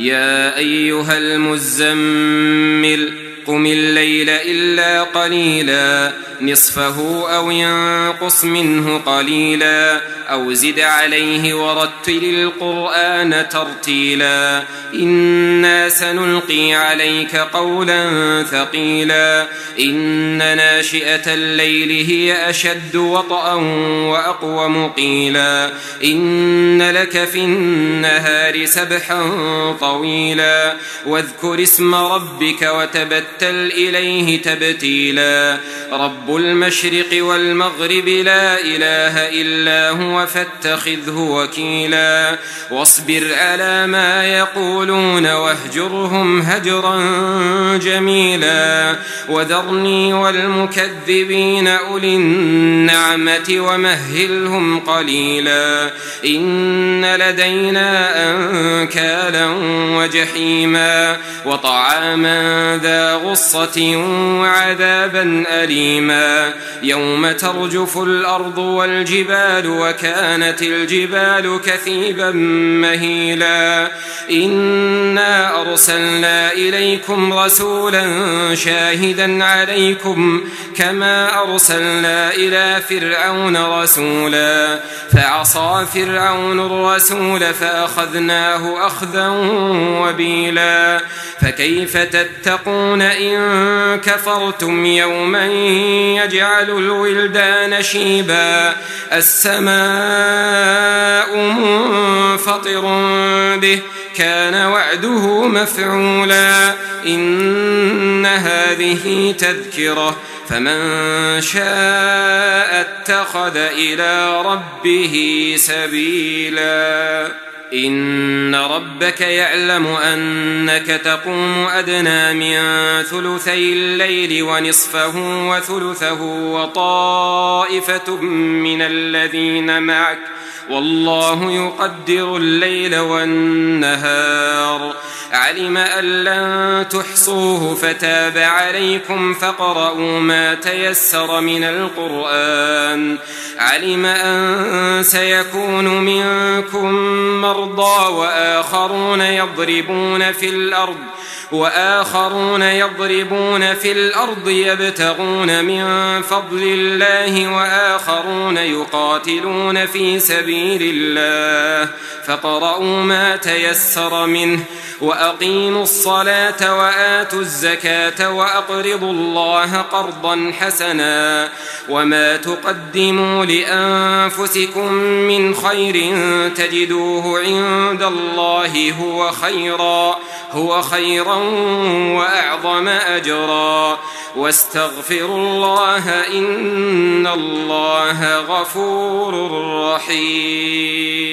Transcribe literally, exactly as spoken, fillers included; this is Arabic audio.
يا أيها المزمل قم الليل إلا قليلا نصفه أو ينقص منه قليلا أو زد عليه ورتل القرآن ترتيلا إنا سنلقي عليك قولا ثقيلا إن ناشئة الليل هي أشد وطئا وأقوم قيلا إن لك في النهار سبحا طويلا واذكر اسم ربك وتبتل إليه تبتيلا رب المشرق والمغرب لا إله إلا هو فاتخذه وكيلا واصبر على ما يقولون واهجرهم هجرا جميلا وذرني والمكذبين أولي النعمة ومهلهم قليلا إن لدينا أنكالا وجحيما وطعاما ذا غصة وعذابا أليما يوم ترجف الأرض والجبال وكانت الجبال كثيبا مهيلا إنا أرسلنا إليكم رسولا شاهدا عليكم كما أرسلنا إلى فرعون رسولا فعصى فرعون الرسول فأخذناه أخذا وبيلا فكيف تتقون إن كفرتم يوما يجعل الولدان شيبا السماء منفطر به كان وعده مفعولا إن هذه تذكرة فمن شاء اتخذ إلى ربه سبيلا إن ربك يعلم أنك تقوم أدنى من ثلثي الليل ونصفه وثلثه وطائفة من الذين معك والله يقدر الليل والنهار علم أن لن تحصوه فتاب عليكم فاقرؤوا ما تيسر من القرآن علم أن سيكون منكم مرضى وآخرون يضربون في الأرض وآخرون يضربون في الأرض يبتغون من فضل الله وآخرون يقاتلون في سبيل الله فاقرؤوا ما تيسر منه وأقيموا الصلاة وآتوا الزكاة وأقرضوا الله قرضا حسنا وما تقدموا لأنفسكم من خير تجدوه عند الله هو خيرا هو خيرا وأعظم أجرا واستغفروا الله إن الله غفور رحيم.